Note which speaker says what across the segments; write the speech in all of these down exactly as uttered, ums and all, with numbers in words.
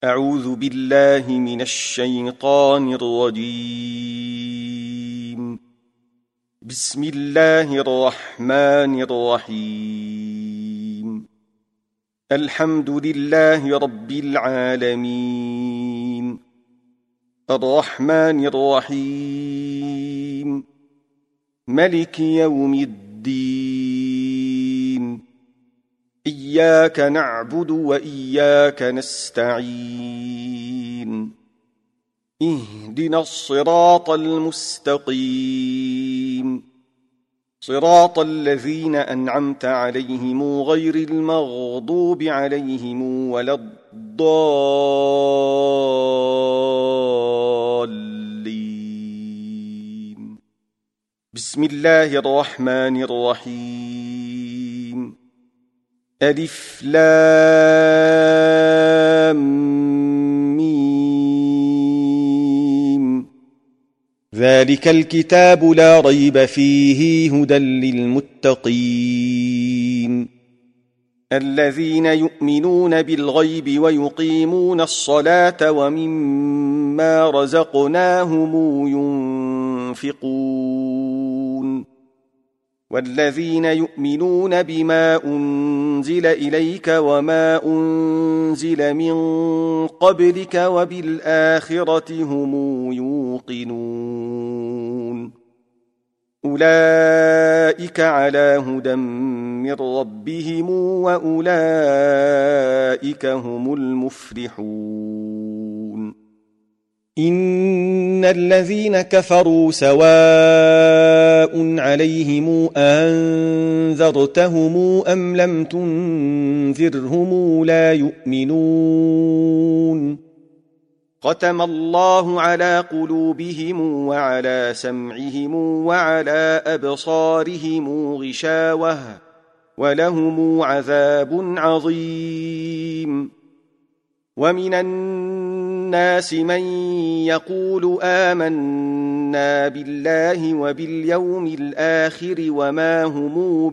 Speaker 1: أعوذ بالله من الشيطان الرجيم. بسم الله الرحمن الرحيم. الحمد لله رب العالمين، الرحمن الرحيم، ملك يوم الدين. إياك نعبد وإياك نستعين. اهدنا الصراط المستقيم، صراط الذين أنعمت عليهم غير المغضوب عليهم ولا الضالين. بسم الله الرحمن الرحيم. ألف لام ميم. ذلك الكتاب لا ريب فيه هدى للمتقين، الذين يؤمنون بالغيب ويقيمون الصلاة ومما رزقناهم ينفقون، والذين يؤمنون بما أنزل إليك وما أنزل من قبلك وبالآخرة هم يوقنون. أولئك على هدى من ربهم وأولئك هم المفلحون. إن الذين كفروا سواء عليهم أنذرتهم أم لم تنذرهم لا يؤمنون. ختم الله على قلوبهم وعلى سمعهم وعلى أبصارهم غشاوة ولهم عذاب عظيم. ومن الناس من يقول آمنا بالله وباليوم الآخر وما هم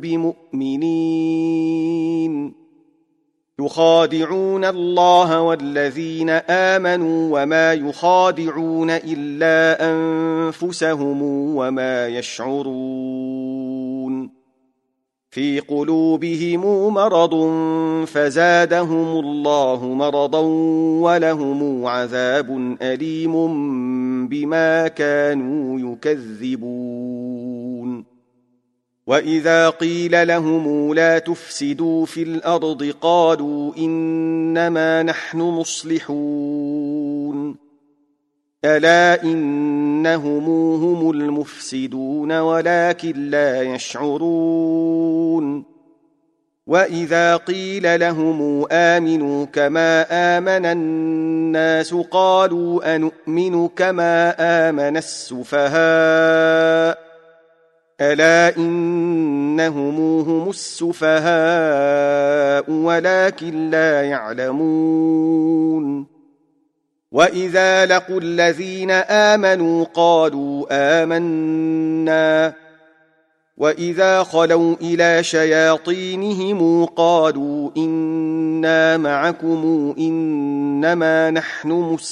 Speaker 1: بمؤمنين، يخادعون الله والذين آمنوا وما يخادعون إلا أنفسهم وما يشعرون. في قلوبهم مرض فزادهم الله مرضا ولهم عذاب أليم بما كانوا يكذبون. وإذا قيل لهم لا تفسدوا في الأرض قالوا إنما نحن مصلحون. ألا إنهم هم المفسدون ولكن لا يشعرون. وإذا قيل لهم آمنوا كما آمن الناس قالوا أنؤمن كما آمن السفهاء. ألا إنهم هم السفهاء ولكن لا يعلمون. وإذا لقوا الذين آمنوا قالوا آمنا، وإذا خلوا إلى شياطينهم قالوا إنا معكم إنما نحن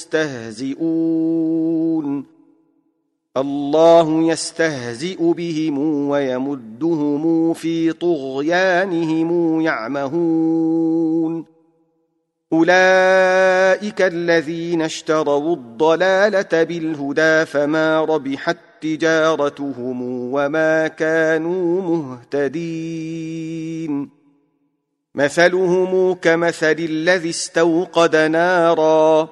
Speaker 1: مستهزئون. الله يستهزئ بهم ويمدهم في طغيانهم يعمهون. أولئك الذين اشتروا الضلالة بالهدى فما ربحت تجارتهم وما كانوا مهتدين. مثلهم كمثل الذي استوقد نارا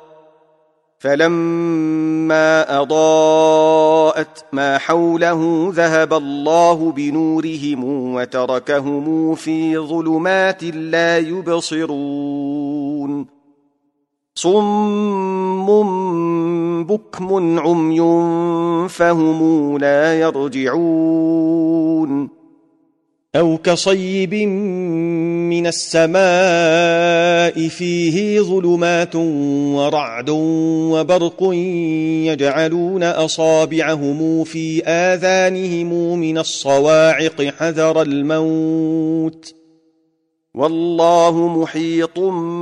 Speaker 1: فلما أضاءت ما حوله ذهب الله بنورهم وتركهم في ظلمات لا يبصرون. صم بكم عمي فهم لا يرجعون. أو كصيب من السماء فيه ظلمات ورعد وبرق يجعلون أصابعهم في آذانهم من الصواعق حذر الموت والله محيط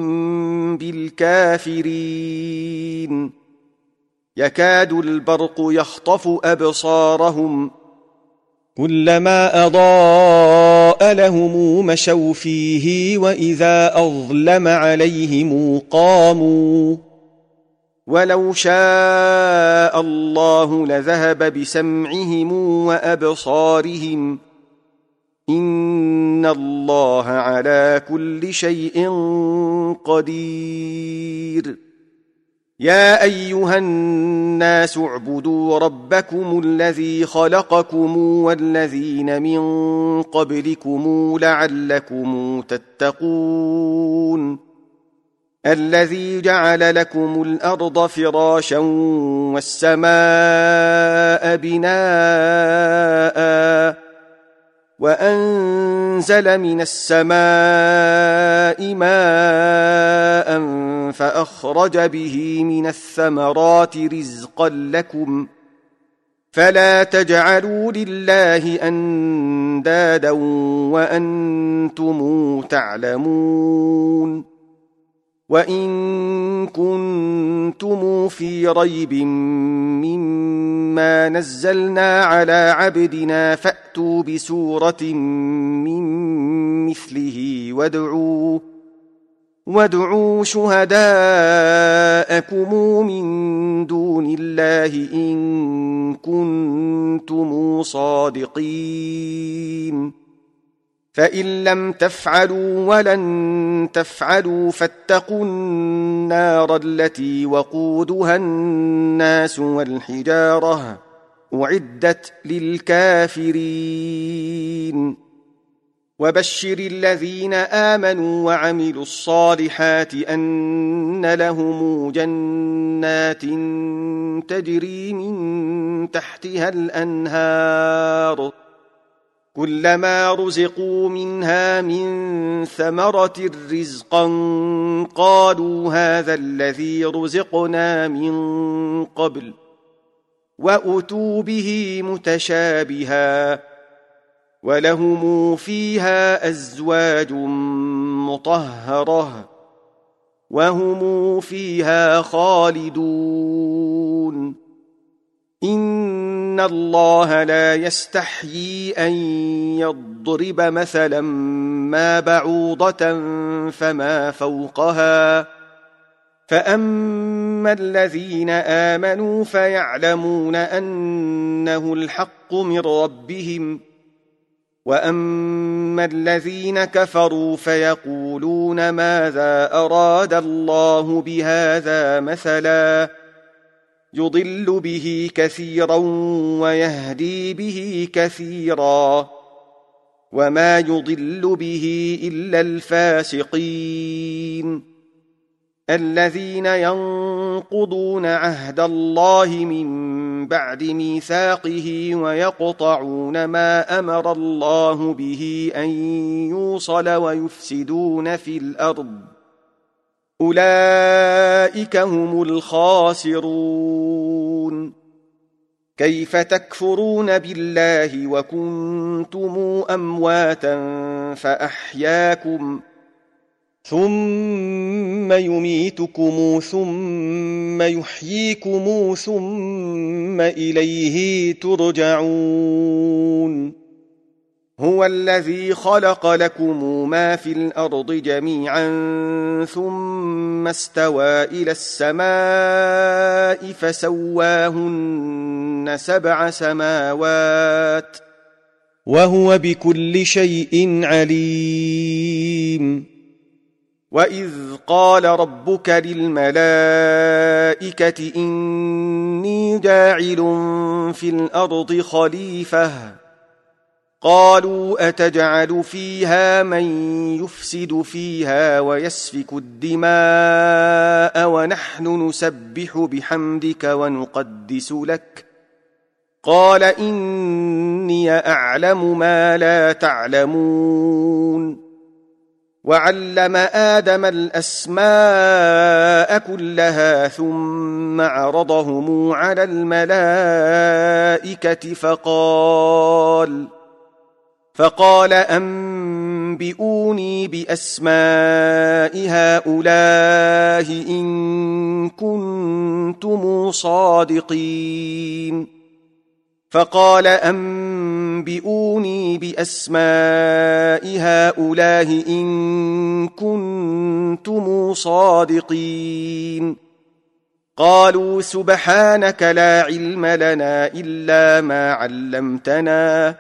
Speaker 1: بالكافرين يكاد البرق يخطف أبصارهم كلما أضاء لهم مشوا فيه وإذا أظلم عليهم قاموا ولو شاء الله لذهب بسمعهم وأبصارهم إن الله على كل شيء قدير يا أيها الناس اعبدوا ربكم الذي خلقكم والذين من قبلكم لعلكم تتقون الذي جعل لكم الأرض فراشا والسماء بناء وأنزل من السماء ماء فأخرج به من الثمرات رزقا لكم فلا تجعلوا لله أندادا وأنتم تعلمون وإن كنتم في ريب مما نزلنا على عبدنا فأتوا بسورة من مثله وادعوا وادعوا شهداءكم من دون الله إن كنتم صادقين فإن لم تفعلوا ولن تفعلوا فاتقوا النار التي وقودها الناس والحجارة أعدت للكافرين وبشر الذين آمنوا وعملوا الصالحات أن لهم جنات تجري من تحتها الأنهار كلما رزقوا منها من ثمرة رزقا قالوا هذا الذي رزقنا من قبل وأتوا به متشابها ولهم فيها أزواج مطهرة وهم فيها خالدون إن الله لا يستحيي أن يضرب مثلا ما بعوضة فما فوقها فأما الذين آمنوا فيعلمون أنه الحق من ربهم وأما الذين كفروا فيقولون ماذا أراد الله بهذا مثلا يضل به كثيرا ويهدي به كثيرا وما يضل به إلا الفاسقين الذين ينقضون عهد الله من بعد ميثاقه ويقطعون ما أمر الله به أن يوصل ويفسدون في الأرض أولئك هم الخاسرون كيف تكفرون بالله وكنتم أمواتا فأحياكم ثم يميتكم ثم يحييكم ثم إليه ترجعون هو الذي خلق لكم ما في الأرض جميعا ثم استوى إلى السماء فسواهن سبع سماوات وهو بكل شيء عليم وإذ قال ربك للملائكة إني جاعل في الأرض خليفة قالوا أتجعل فيها من يفسد فيها ويسفك الدماء ونحن نسبح بحمدك ونقدس لك قال إني أعلم ما لا تعلمون وعلم آدم الأسماء كلها ثم عرضهم على الملائكة فقال فقال أنبئوني بأسماء هؤلاء إن كنتم صادقين فقال أنبئوني بأسماء هؤلاء إن كنتم صادقين قالوا سبحانك لا علم لنا إلا ما علمتنا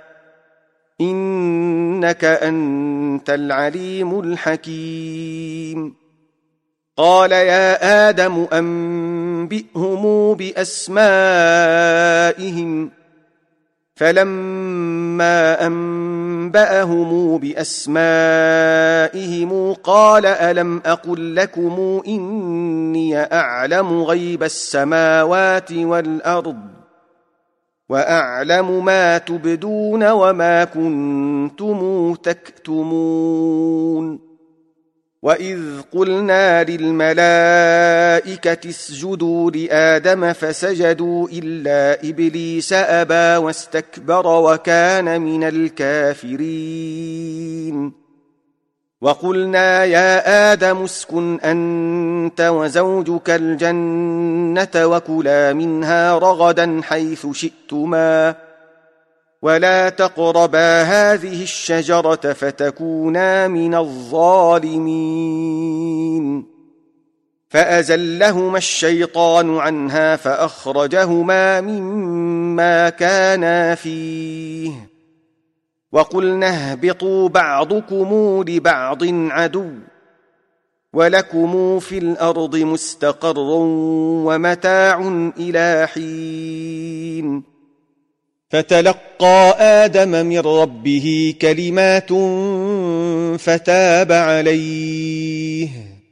Speaker 1: إنك أنت العليم الحكيم قال يا آدم أنبئهم بأسمائهم فلما أنبأهم بأسمائهم قال ألم أقل لكم إني أعلم غيب السماوات والأرض وأعلم ما تبدون وما كنتم تكتمون وإذ قلنا للملائكة اسجدوا لآدم فسجدوا إلا إبليس أبى واستكبر وكان من الكافرين وقلنا يا آدم اسكن أنت وزوجك الجنة وكلا منها رغدا حيث شئتما ولا تقربا هذه الشجرة فتكونا من الظالمين فأزلهما الشيطان عنها فأخرجهما مما كانا فيه وقلنا اهبطوا بعضكم لبعض عدو ولكم في الأرض مستقر ومتاع إلى حين فتلقى آدم من ربه كلمات فتاب عليه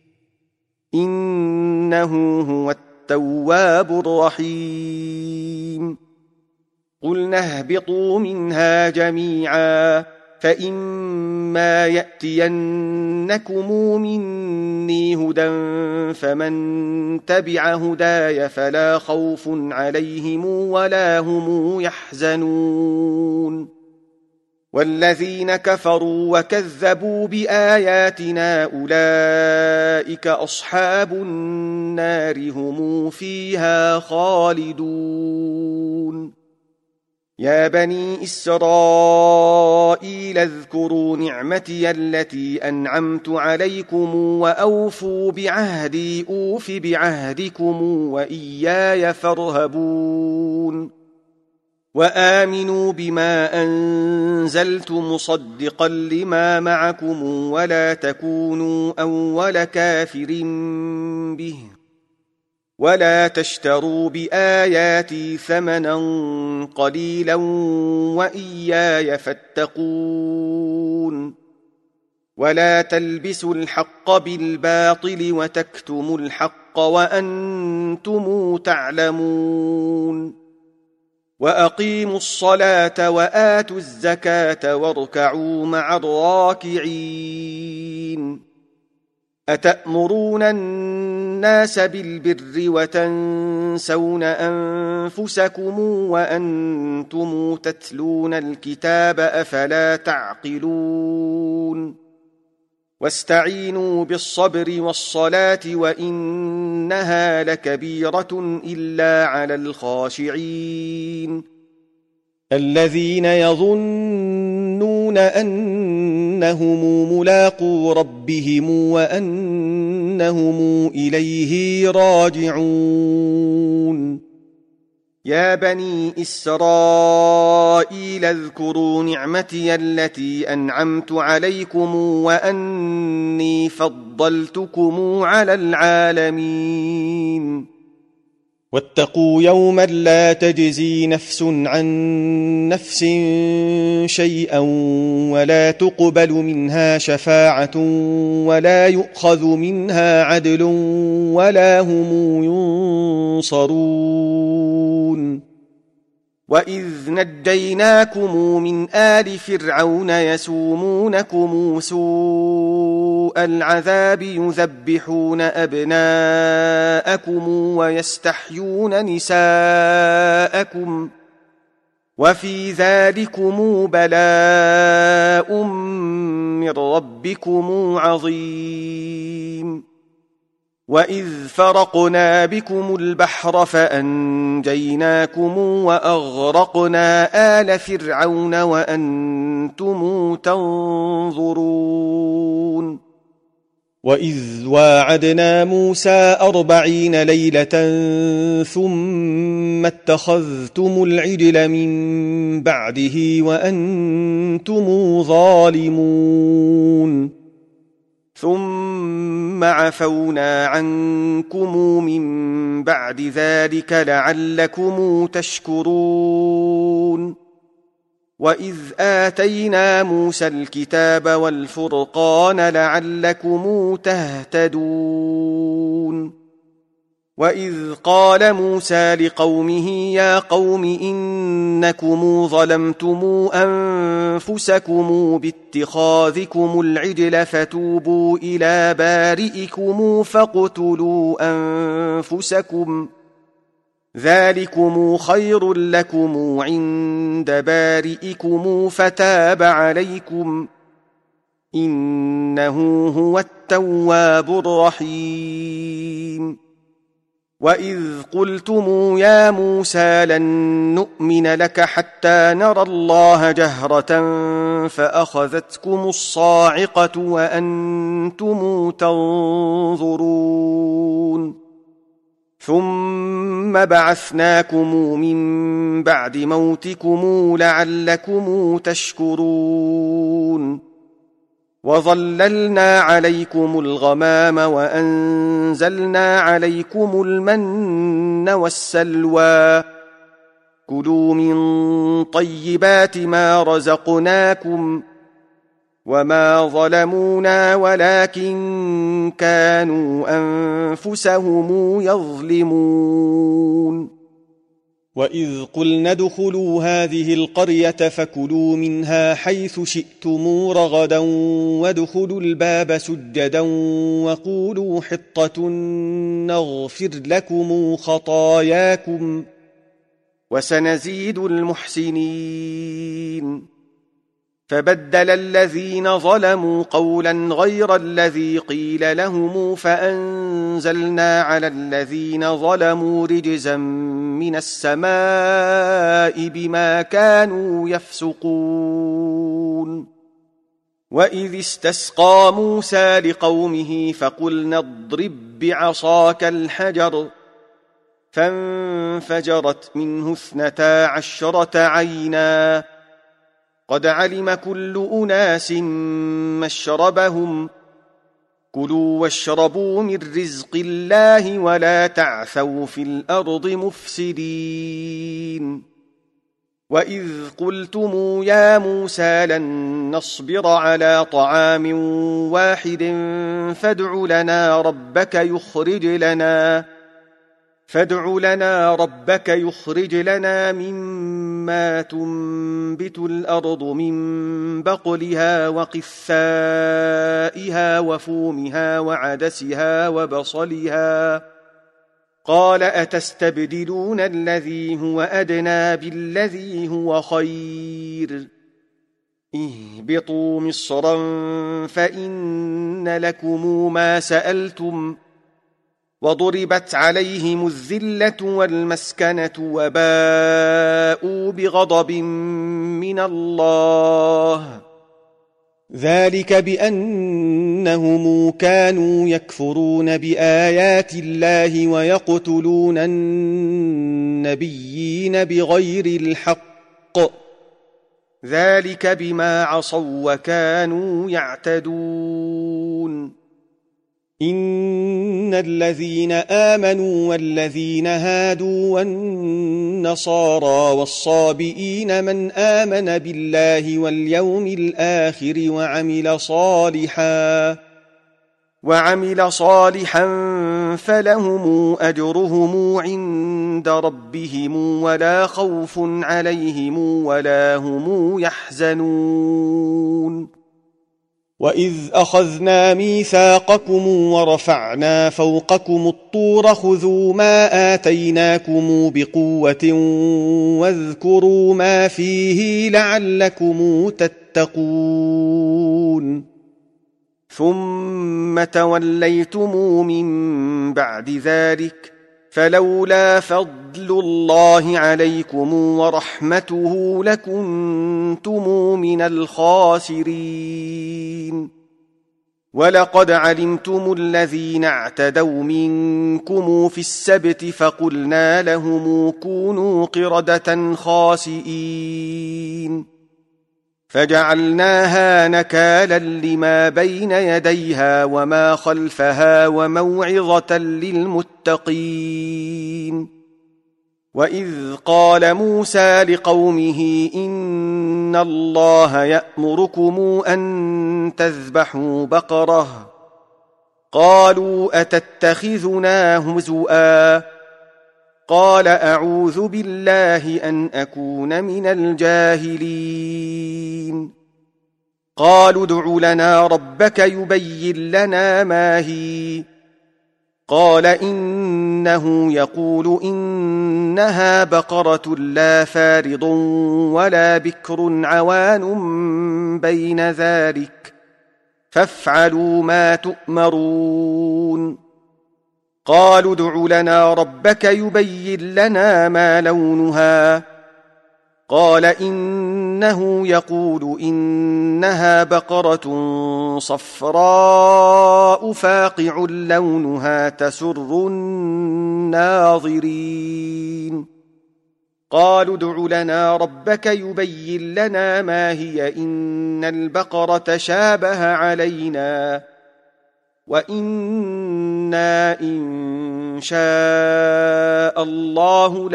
Speaker 1: إنه هو التواب الرحيم قلنا اهبطوا منها جميعا فإما يأتينكم مني هدى فمن تبع هداي فلا خوف عليهم ولا هم يحزنون والذين كفروا وكذبوا بآياتنا أولئك أصحاب النار هم فيها خالدون يا بني إسرائيل اذكروا نعمتي التي أنعمت عليكم وأوفوا بعهدي أوف بعهدكم وإياي فارهبون وآمنوا بما أنزلت مصدقا لما معكم ولا تكونوا أول كافر به ولا تشتروا بآياتي ثمنا قليلا وإياي فاتقون ولا تلبسوا الحق بالباطل وتكتموا الحق وأنتم تعلمون وأقيموا الصلاة وآتوا الزكاة واركعوا مع الراكعين أتأمرون الناس بالبر وتنسون أنفسكم وأنتم تتلون الكتاب أفلا تعقلون واستعينوا بالصبر والصلاة وإنها لكبيرة إلا على الخاشعين الذين يظنون أنهم ملاقو ربهم وأنهم إليه راجعون يا بني إسرائيل اذكروا نعمتي التي أنعمت عليكم وأني فضلتكم على العالمين واتقوا يوما لا تجزي نفس عن نفس شيئا ولا تقبل منها شفاعة ولا يؤخذ منها عدل ولا هم ينصرون وإذ نجيناكم من آل فرعون يسومونكم سوء العذاب يذبحون أبناءكم ويستحيون نساءكم وفي ذلكم بلاء من ربكم عظيم وإذ فرقنا بكم البحر فأنجيناكم وأغرقنا آل فرعون وأنتم تنظرون وإذ واعدنا موسى أربعين ليلة ثم اتخذتم العجل من بعده وأنتم ظالمون ثم عفونا عنكم من بعد ذلك لعلكم تشكرون وإذ آتينا موسى الكتاب والفرقان لعلكم تهتدون وإذ قال موسى لقومه يا قوم إنكم ظلمتم أنفسكم باتخاذكم العجل فتوبوا إلى بارئكم فاقتلوا أنفسكم ذلكم خير لكم عند بارئكم فتاب عليكم إنه هو التواب الرحيم وإذ قلتم يا موسى لن نؤمن لك حتى نرى الله جهرة فأخذتكم الصاعقة وأنتم تنظرون ثم بعثناكم من بعد موتكم لعلكم تشكرون وظللنا عليكم الغمام وأنزلنا عليكم المن والسلوى كلوا من طيبات ما رزقناكم وما ظلمونا ولكن كانوا أنفسهم يظلمون وإذ قلنا ادخلوا هذه القرية فكلوا منها حيث شئتم رغدا وادخلوا الباب سجدا وقولوا حطة نغفر لكم خطاياكم وسنزيد المحسنين فبدل الذين ظلموا قولا غير الذي قيل لهم فأنزلنا على الذين ظلموا رجزا من السماء بما كانوا يفسقون وإذ استسقى موسى لقومه فقلنا اضرب بعصاك الحجر فانفجرت منه اثنتا عشرة عينا قد علم كل أناس مشربهم كلوا واشربوا من رزق الله ولا تعثوا في الأرض مفسدين وإذ قلتم يا موسى لن نصبر على طعام واحد فادع لنا ربك يخرج لنا فادع لنا ربك يخرج لنا مما تنبت الأرض من بقلها وقثائها وفومها وعدسها وبصلها قال أتستبدلون الذي هو أدنى بالذي هو خير اهبطوا مصرا فإن لكم ما سألتم وضربت عليهم الذلة والمسكنة وباءوا بغضب من الله ذلك بأنهم كانوا يكفرون بآيات الله ويقتلون النبيين بغير الحق ذلك بما عصوا وكانوا يعتدون إن الذين آمنوا والذين هادوا والنصارى والصابئين من آمن بالله واليوم الآخر وعمل صالحا وعمل صالحا فلهم أجرهم عند ربهم ولا خوف عليهم ولا هم يحزنون وإذ أخذنا ميثاقكم ورفعنا فوقكم الطور خذوا ما آتيناكم بقوة واذكروا ما فيه لعلكم تتقون ثم توليتم من بعد ذلك فلولا فضل الله عليكم ورحمته لكنتم من الخاسرين ولقد علمتم الذين اعتدوا منكم في السبت فقلنا لهم كونوا قردة خاسئين فجعلناها نكالا لما بين يديها وما خلفها وموعظة للمتقين وإذ قال موسى لقومه إن الله يأمركم أن تذبحوا بقرة قالوا أتتخذنا هزؤا قال أعوذ بالله أن أكون من الجاهلين قالوا ادع لنا ربك يبين لنا ما هي قال إنه يقول إنها بقرة لا فارض ولا بكر عوان بين ذلك فافعلوا ما تؤمرون قالوا ادع لنا ربك يبين لنا ما لونها قال إنه يقول إنها بقرة صفراء فاقع لونها تسر الناظرين قالوا ادع لنا ربك يبين لنا ما هي إن البقرة شابه علينا وإنا إن شاء الله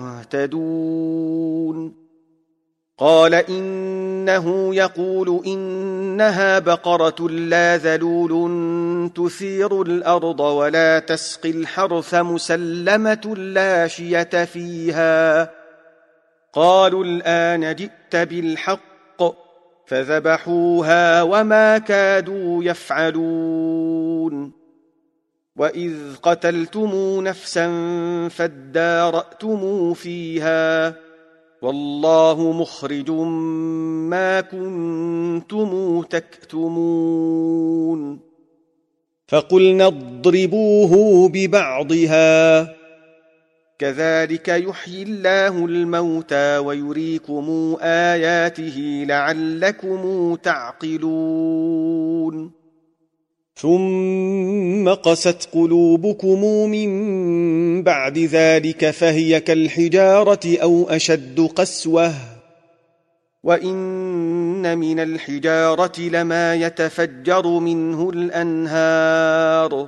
Speaker 1: لمهتدون قال إنه يقول إنها بقرة لا ذلول تثير الأرض ولا تسقي الحرث مسلمة لا شية فيها قالوا الآن جئت بالحق فذبحوها وما كادوا يفعلون وإذ قتلتم نفسا فادارأتم فيها والله مخرج ما كنتم تكتمون فقلنا اضربوه ببعضها كذلك يحيي الله الموتى ويريكم آياته لعلكم تعقلون ثم قست قلوبكم من بعد ذلك فهي كالحجارة أو أشد قسوة وإن من الحجارة لما يتفجر منه الأنهار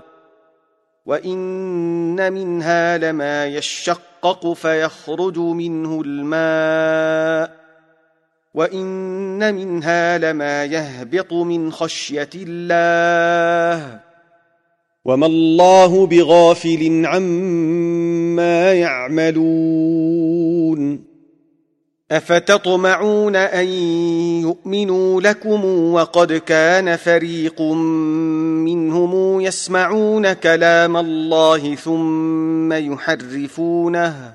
Speaker 1: وإن منها لما يشقق فيخرج منه الماء وإن منها لما يهبط من خشية الله وما الله بغافل عما يعملون أفتطمعون أن يؤمنوا لكم وقد كان فريق منهم يسمعون كلام الله ثم يحرفونه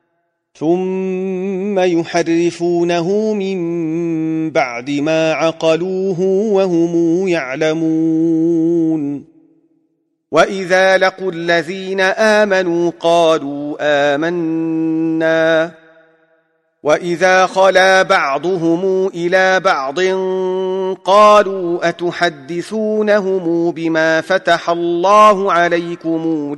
Speaker 1: ثم يحرفونه من بعد ما عقلوه وهم يعلمون وإذا لقوا الذين آمنوا قالوا آمنا وإذا خلا بعضهم إلى بعض قالوا أتحدثونهم بما فتح الله عليكم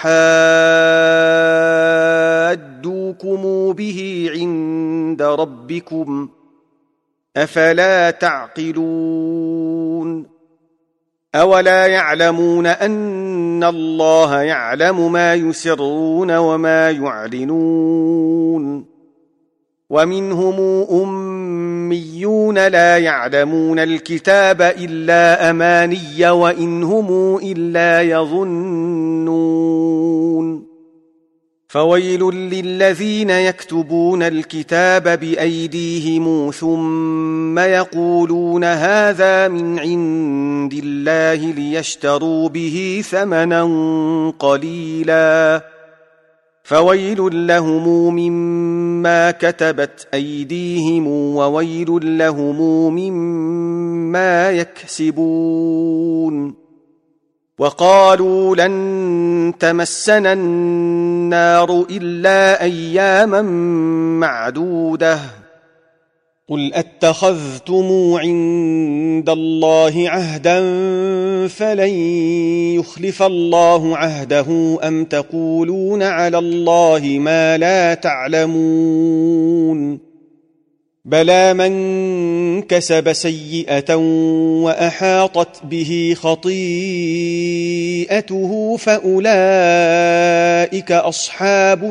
Speaker 1: ليحاجوكم به عند ربكم أفلا تعقلون أولا يعلمون أن الله يعلم ما يسرون وما يعلنون ومنهم أميون لا يعلمون الكتاب إلا أماني وإن هم إلا يظنون فويل للذين يكتبون الكتاب بأيديهم ثم يقولون هذا من عند الله ليشتروا به ثمنا قليلا فويل لهم مما كتبت أيديهم وويل لهم مما يكسبون. وقالوا لن تمسنا النار إلا أياما معدودة قل أتخذتم عند الله عهدا فلن يخلف الله عهده أم تقولون على الله ما لا تعلمون بلى من كسب سيئة وأحاطت به خطيئته فأولئك أصحاب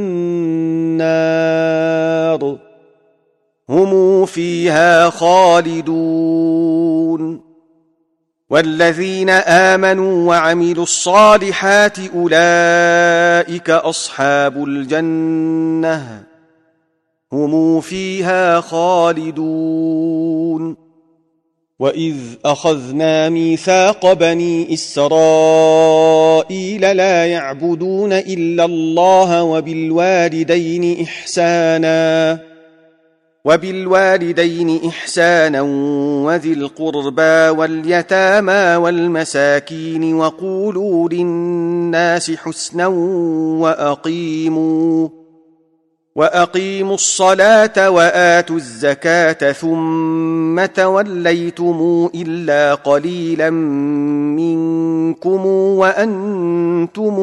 Speaker 1: النار هم فيها خالدون. والذين آمنوا وعملوا الصالحات أولئك أصحاب الجنة هم فيها خالدون. وإذ أخذنا ميثاق بني إسرائيل لا يعبدون إلا الله وبالوالدين إحسانا وبالوالدين إحسانا وذي القربى واليتامى والمساكين وقولوا للناس حسنا وأقيموا وأقيموا الصلاة وآتوا الزكاة ثم توليتم إلا قليلا منكم وأنتم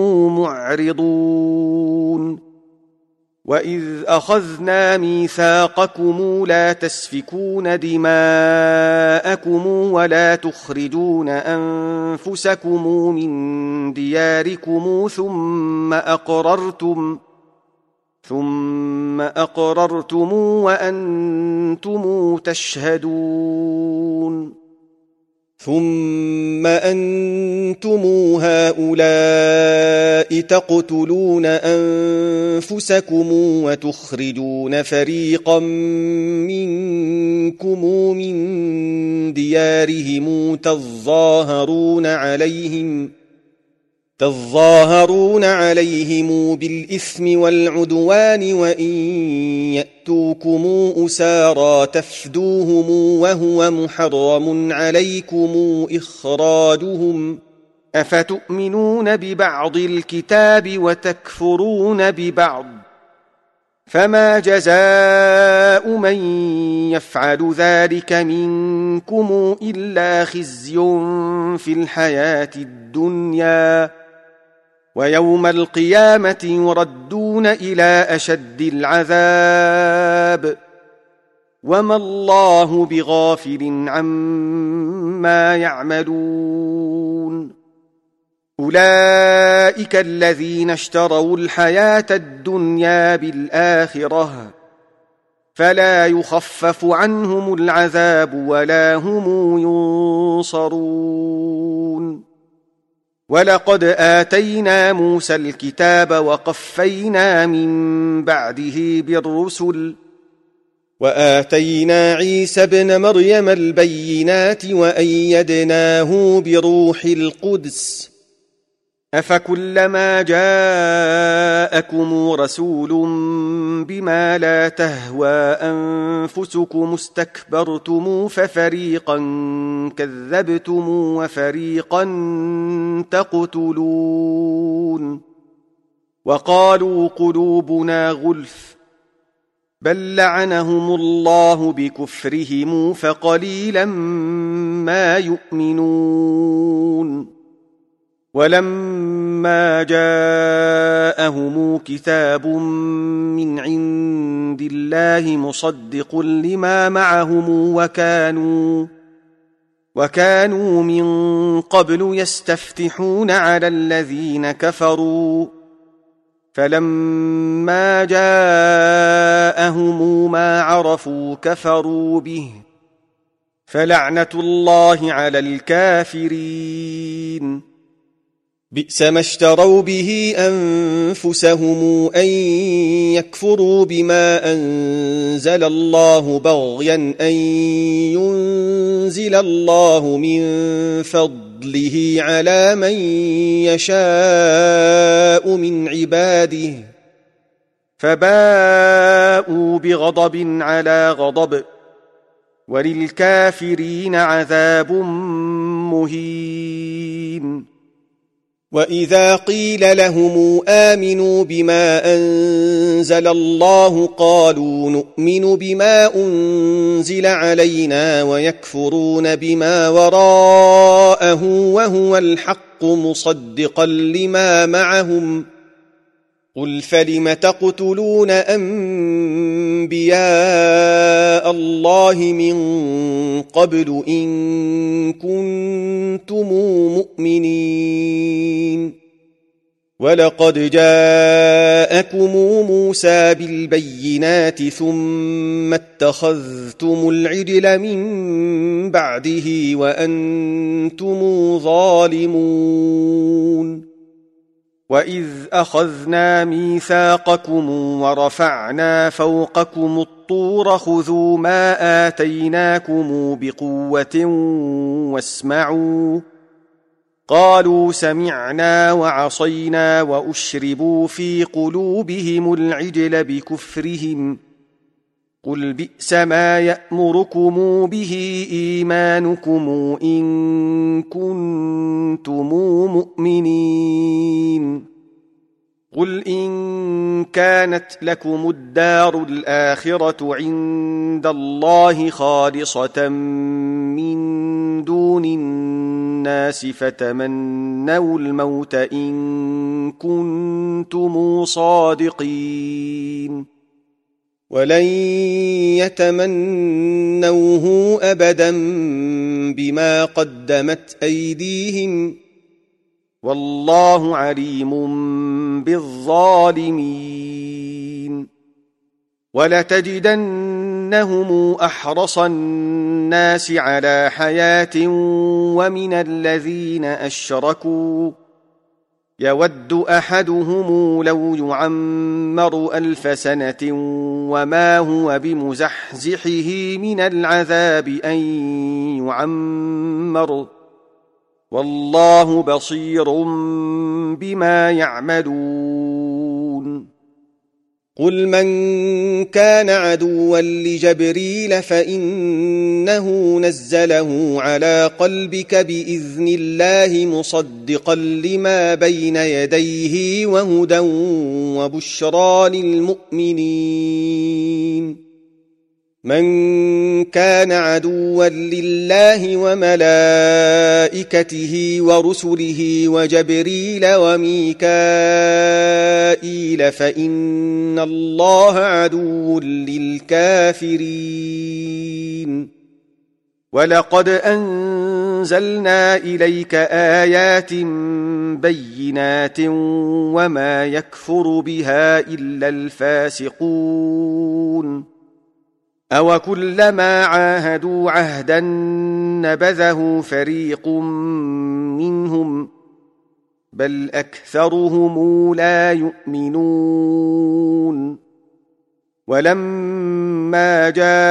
Speaker 1: معرضون. وإذ أخذنا ميثاقكم لا تسفكون دماءكم ولا تخرجون أنفسكم من دياركم ثم أقررتم ثم أقررتم وأنتم تشهدون. ثم أنتم هؤلاء تقتلون أنفسكم وتخرجون فريقا منكم من ديارهم تظاهرون عليهم تظاهرون عليهم بالإثم والعدوان وإن يأتوكم أسارى تفدوهم وهو محرم عليكم إخراجهم أفتؤمنون ببعض الكتاب وتكفرون ببعض فما جزاء من يفعل ذلك منكم إلا خزي في الحياة الدنيا ويوم القيامة يردون إلى أشد العذاب وما الله بغافل عما يعملون. أولئك الذين اشتروا الحياة الدنيا بالآخرة فلا يخفف عنهم العذاب ولا هم ينصرون. ولقد آتينا موسى الكتاب وقفينا من بعده بالرسل وآتينا عيسى ابن مريم البينات وأيدناه بروح القدس أفكلما جاءكم رسول بما لا تهوى أنفسكم استكبرتم ففريقا كذبتم وفريقا تقتلون. وقالوا قلوبنا غلف بل لعنهم الله بكفرهم فقليلا ما يؤمنون. ولما جاءهم كتاب من عند الله مصدق لما معهم وكانوا وكانوا من قبل يستفتحون على الذين كفروا فلما جاءهم ما عرفوا كفروا به فلعنة الله على الكافرين. بئس ما اشتروا به أنفسهم أن يكفروا بما أنزل الله بغيا أن ينزل الله من فضله على من يشاء من عباده فباءوا بغضب على غضب وللكافرين عذاب مهين. وإذا قيل لهم آمنوا بما أنزل الله قالوا نؤمن بما أنزل علينا ويكفرون بما وراءه وهو الحق مصدقا لما معهم قل فلم تقتلون أنبياء الله من قبل إن كنتم مؤمنين ولقد جاءكم موسى بالبينات ثم اتخذتم العجل من بعده وأنتم ظالمون. وإذ أخذنا ميثاقكم ورفعنا فوقكم الطور خذوا ما آتيناكم بقوة واسمعوا قالوا سمعنا وعصينا وأشربوا في قلوبهم العجل بكفرهم قل بئس ما يأمركم به إيمانكم إن كنتم مؤمنين قل إن كانت لكم الدار الآخرة عند الله خالصة من دون الناس فتمنوا الموت إن كنتم صادقين ولن يتمنوه أبدا بما قدمت أيديهم والله عليم بالظالمين. ولتجدنهم أحرص الناس على حياة ومن الذين أشركوا يود أحدهم لو يعمر ألف سنة وما هو بمزحزحه من العذاب أن يعمر والله بصير بما يعملون. قل من كان عدوا لجبريل فإنه نزله على قلبك بإذن الله مصدقا لما بين يديه وهدى وبشرى للمؤمنين. من كان عدوا لله وملائكته ورسله وجبريل وميكائيل فإن الله عدو للكافرين. ولقد أنزلنا إليك آيات بينات وما يكفر بها إلا الفاسقون. أو كلما عاهدوا عهدا نبذه فريق منهم بل أكثرهم لا يؤمنون. ولما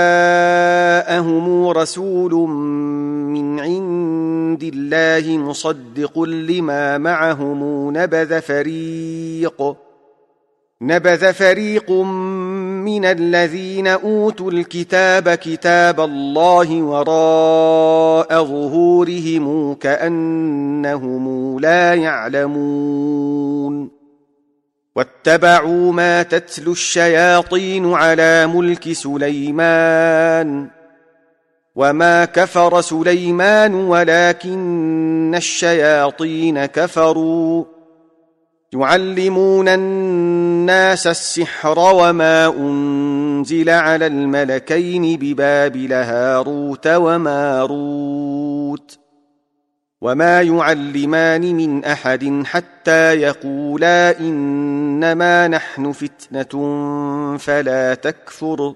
Speaker 1: جاءهم رسول من عند الله مصدق لما معهم نبذ فريق نبذ فريق من الذين أوتوا الكتاب كتاب الله وراء ظهورهم كأنهم لا يعلمون. واتبعوا ما تتلو الشياطين على ملك سليمان وما كفر سليمان ولكن الشياطين كفروا يعلمون الناس السحر وما أنزل على الملكين ببابل هاروت وماروت وما يعلمان من أحد حتى يقولا إنما نحن فتنة فلا تكفر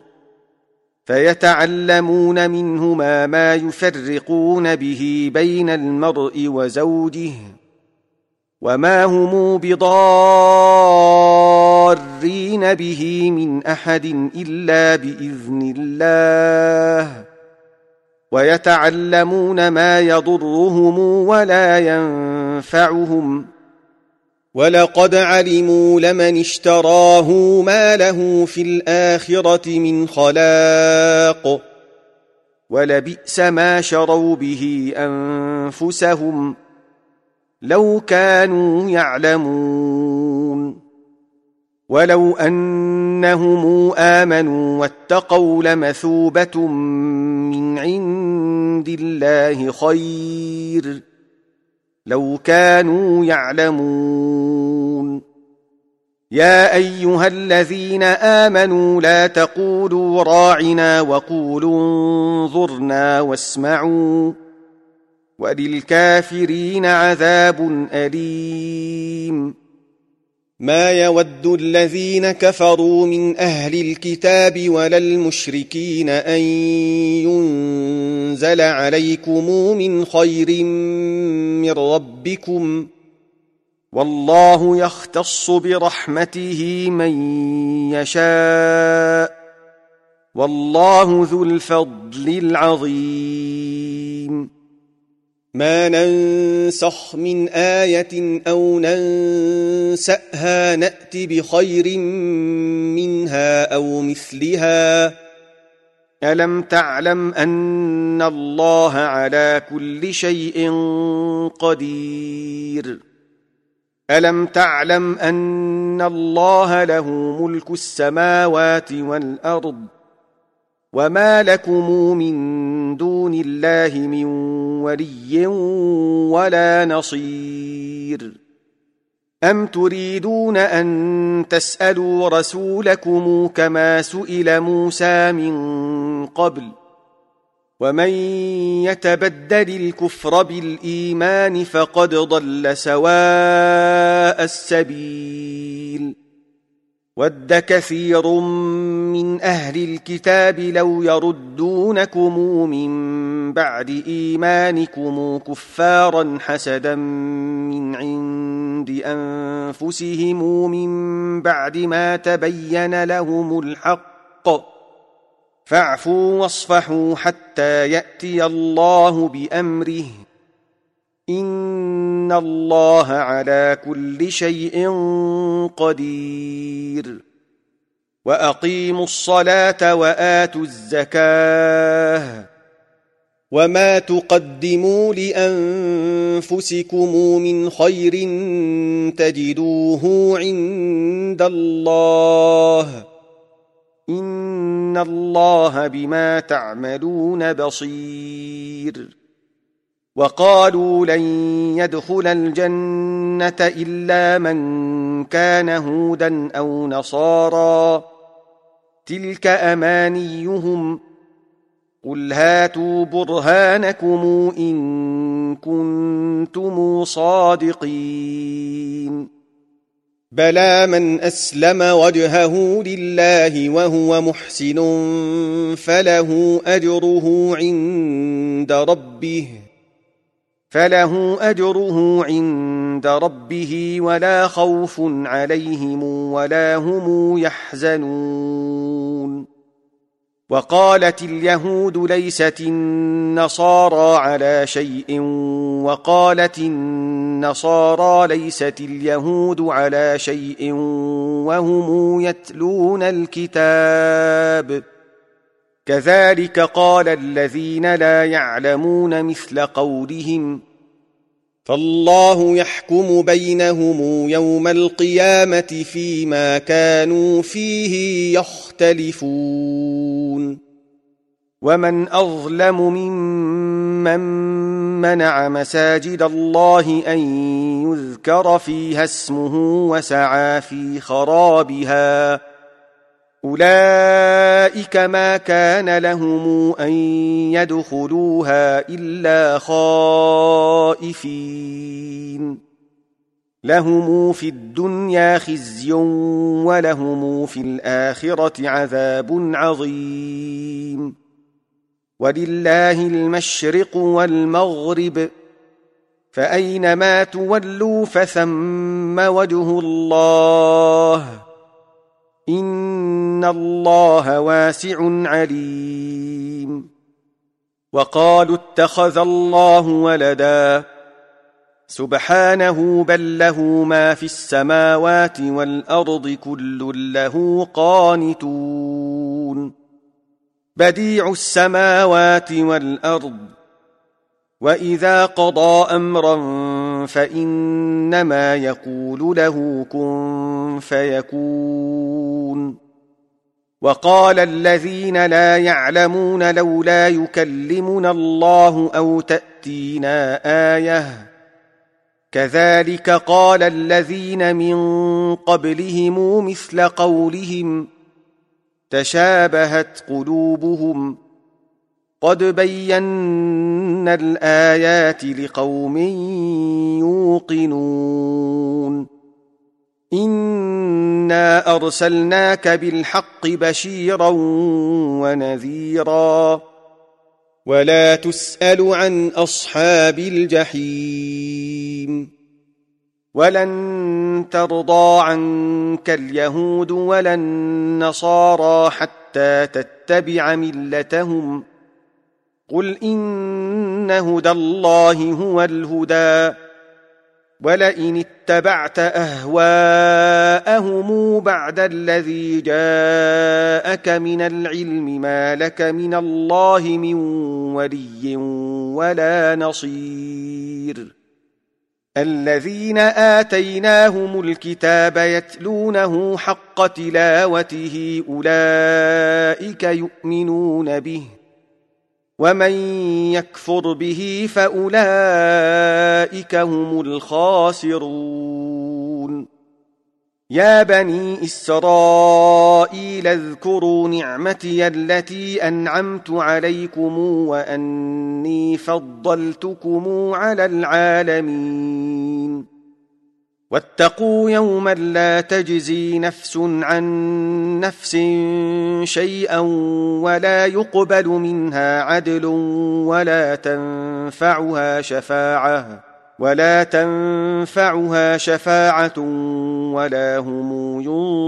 Speaker 1: فيتعلمون منهما ما يفرقون به بين المرء وزوجه وما هم بضارين به من أحد إلا بإذن الله ويتعلمون ما يضرهم ولا ينفعهم ولقد علموا لمن اشتراه ما له في الآخرة من خلاق ولبئس ما شروا به أنفسهم لو كانوا يعلمون ولو أنهم آمنوا واتقوا لمثوبة من عند الله خير لو كانوا يعلمون يا أيها الذين آمنوا لا تقولوا راعنا وقولوا انظرنا واسمعوا وللكافرين عذاب أليم ما يود الذين كفروا من أهل الكتاب ولا المشركين أن ينزل عليكم من خير من ربكم والله يختص برحمته من يشاء والله ذو الفضل العظيم ما ننسخ من آية أو ننسأها نأت بخير منها أو مثلها ألم تعلم أن الله على كل شيء قدير ألم تعلم أن الله له ملك السماوات والأرض وما لكم من دون الله من ولي ولا نصير أم تريدون أن تسألوا رسولكم كما سئل موسى من قبل ومن يتبدل الكفر بالإيمان فقد ضل سواء السبيل ود كثير من أهل الكتاب لو يردونكم من بعد إيمانكم كفارا حسدا من عند أنفسهم من بعد ما تبين لهم الحق فاعفوا واصفحوا حتى يأتي الله بأمره إن الله على كل شيء قدير وأقيموا الصلاة وآتوا الزكاة وما تقدموا لأنفسكم من خير تجدوه عند الله إن الله بما تعملون بصير وقالوا لن يدخل الجنة إلا من كان هودا أو نصارى تلك أمانيهم قل هاتوا برهانكم إن كنتم صادقين بلى من أسلم وجهه لله وهو محسن فله أجره عند ربه فله أجره عند ربه ولا خوف عليهم ولا هم يحزنون وقالت اليهود ليست النصارى على شيء وقالت النصارى ليست اليهود على شيء وهم يتلون الكتاب كذلك قال الذين لا يعلمون مثل قولهم فالله يحكم بينهم يوم القيامة فيما كانوا فيه يختلفون ومن أظلم ممن منع مساجد الله أن يذكر فيها اسمه وسعى في خرابها أولئك ما كان لهم أن يدخلوها إلا خائفين لهم في الدنيا خزي ولهم في الآخرة عذاب عظيم ولله المشرق والمغرب فأينما تولوا فثم وجه الله إن الله واسع عليم. وقالوا اتخذ الله ولدا سبحانه بل له ما في السماوات والأرض كل له قانتون بديع السماوات والأرض وإذا قضى أمرا فإنما يقول له كن فيكون. وقال الذين لا يعلمون لولا يكلمنا الله أو تأتينا آية كذلك قال الذين من قبلهم مثل قولهم تشابهت قلوبهم قد بينا الآيات لقوم يوقنون. إنا أرسلناك بالحق بشيرا ونذيرا ولا تسأل عن أصحاب الجحيم. ولن ترضى عنك اليهود ولا النصارى حتى تتبع ملتهم قل إن هدى الله هو الهدى ولئن اتبعت أهواءهم بعد الذي جاءك من العلم ما لك من الله من ولي ولا نصير. الذين آتيناهم الكتاب يتلونه حق تلاوته أولئك يؤمنون به ومن يكفر به فأولئك هم الخاسرون. يا بني إسرائيل اذكروا نعمتي التي أنعمت عليكم وأني فضلتكم على العالمين. واتقوا يوما لا تجزي نفس عن نفس شيئا ولا يقبل منها عدل ولا تنفعها شفاعة ولا تنفعها شفاعة ولا هم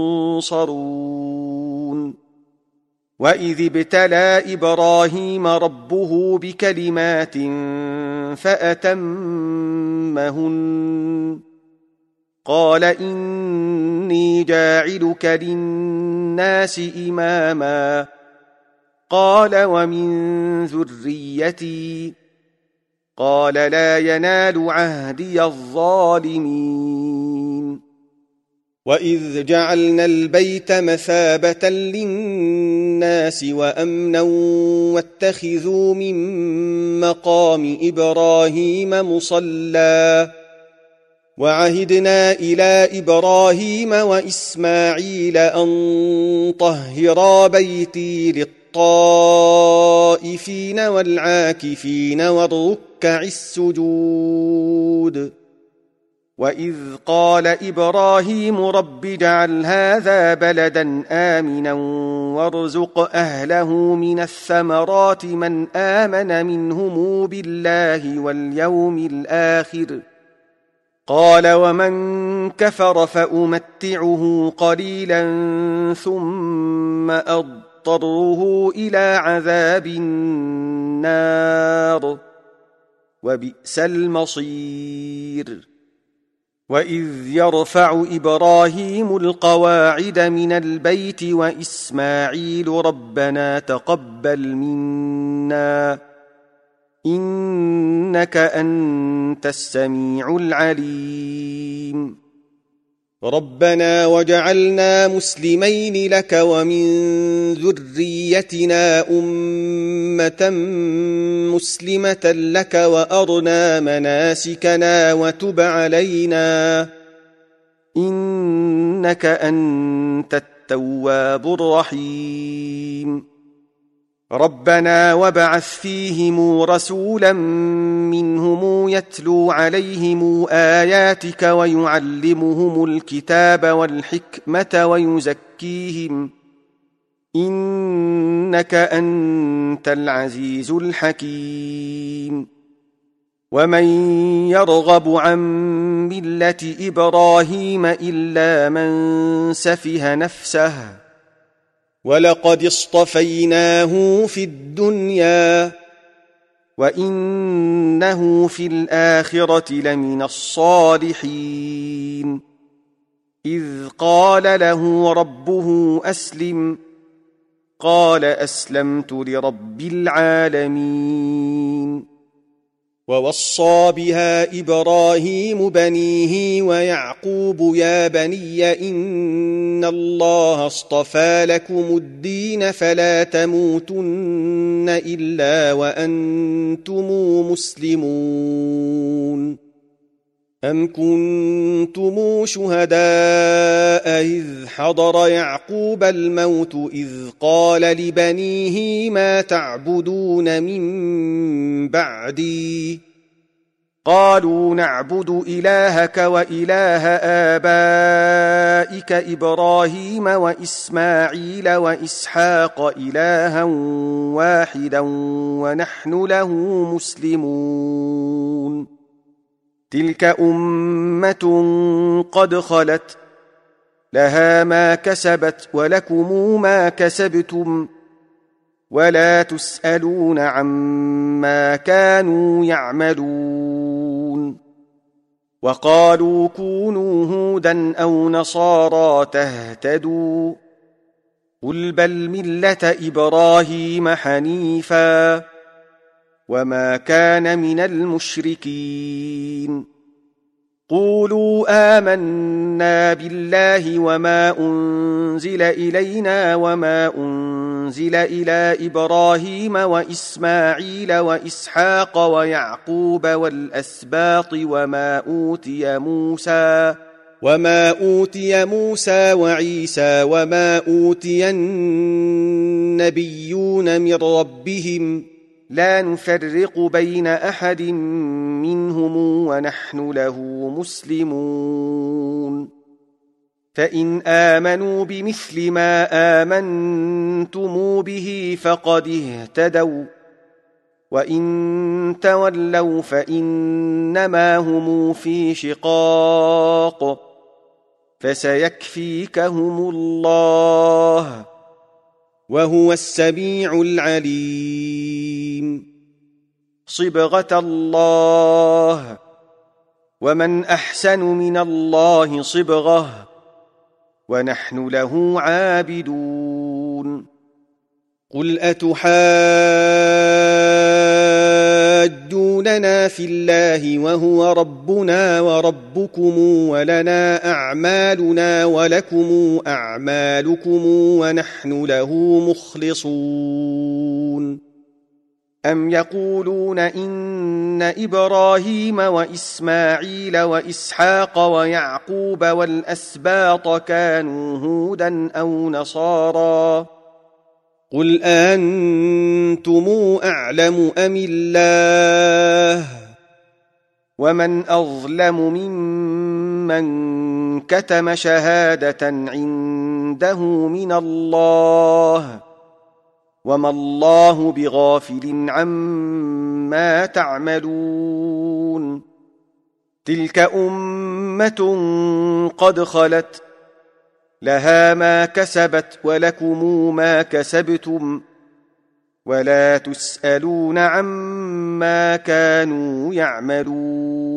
Speaker 1: ينصرون. وإذ ابتلى إبراهيم ربه بكلمات فأتمهن قال إني جاعلك للناس إماما قال ومن ذريتي قال لا ينال عهدي الظالمين. وإذ جعلنا البيت مثابة للناس وأمنا واتخذوا من مقام إبراهيم مصلى وعهدنا إلى إبراهيم وإسماعيل أن طهرا بيتي للطائفين والعاكفين والركع السجود. وإذ قال إبراهيم رب اجعل هذا بلدا آمنا وارزق أهله من الثمرات من آمن منهم بالله واليوم الآخر قال ومن كفر فأمتعه قليلا ثم أضطره إلى عذاب النار وبئس المصير. وإذ يرفع إبراهيم القواعد من البيت وإسماعيل ربنا تقبل منا إنك أنت السميع العليم. ربنا وجعلنا مسلمين لك ومن ذريتنا أمة مسلمة لك وأرنا مناسكنا وتب علينا إنك أنت التواب الرحيم. ربنا وابعث فيهم رسولا منهم يتلو عليهم آياتك ويعلمهم الكتاب والحكمة ويزكيهم إنك أنت العزيز الحكيم. ومن يرغب عن ملة إبراهيم إلا من سفه نفسه ولقد اصطفيناه في الدنيا وإنه في الآخرة لمن الصالحين إذ قال له ربه أسلم قال أسلمت لرب العالمين ووصى بها إبراهيم بنيه ويعقوب يا بني إن الله اصطفى لكم الدين فلا تموتن إلا وأنتم مسلمون أم كنتم شهداء إذ حضر يعقوب الموت إذ قال لبنيه ما تعبدون من بعدي قالوا نعبد إلهك وإله آبائك إبراهيم وإسماعيل وإسحاق إلها واحدا ونحن له مسلمون تلك أمة قد خلت لها ما كسبت ولكم ما كسبتم ولا تسألون عما كانوا يعملون وقالوا كونوا هودا أو نصارى تهتدوا قل بل ملة إبراهيم حنيفا وما كان من المشركين قولوا آمنا بالله وما أنزل إلينا وما أنزل إلى إبراهيم وإسماعيل وإسحاق ويعقوب والأسباط وما أوتي موسى وما أوتي موسى وعيسى وما أوتي النبيون من ربهم لا نفرق بين أحد منهم ونحن له مسلمون فإن آمنوا بمثل ما آمنتم به فقد اهتدوا وإن تولوا فإنما هم في شقاق فسيكفيكهم الله وهو السميع العليم صبغة الله ومن أحسن من الله صبغة ونحن له عابدون قل أتحاجوننا في الله وهو ربنا وربكم ولنا أعمالنا ولكم أعمالكم ونحن له مخلصون أم يقولون إن إبراهيم وإسماعيل وإسحاق ويعقوب والأسباط كانوا هودا أو نصارى قل أنتم أعلم أم الله ومن أظلم ممن كتم شهادة عنده من الله وما الله بغافل عما تعملون تلك أمة قد خلت لها ما كسبت ولكم ما كسبتم ولا تسألون عما كانوا يعملون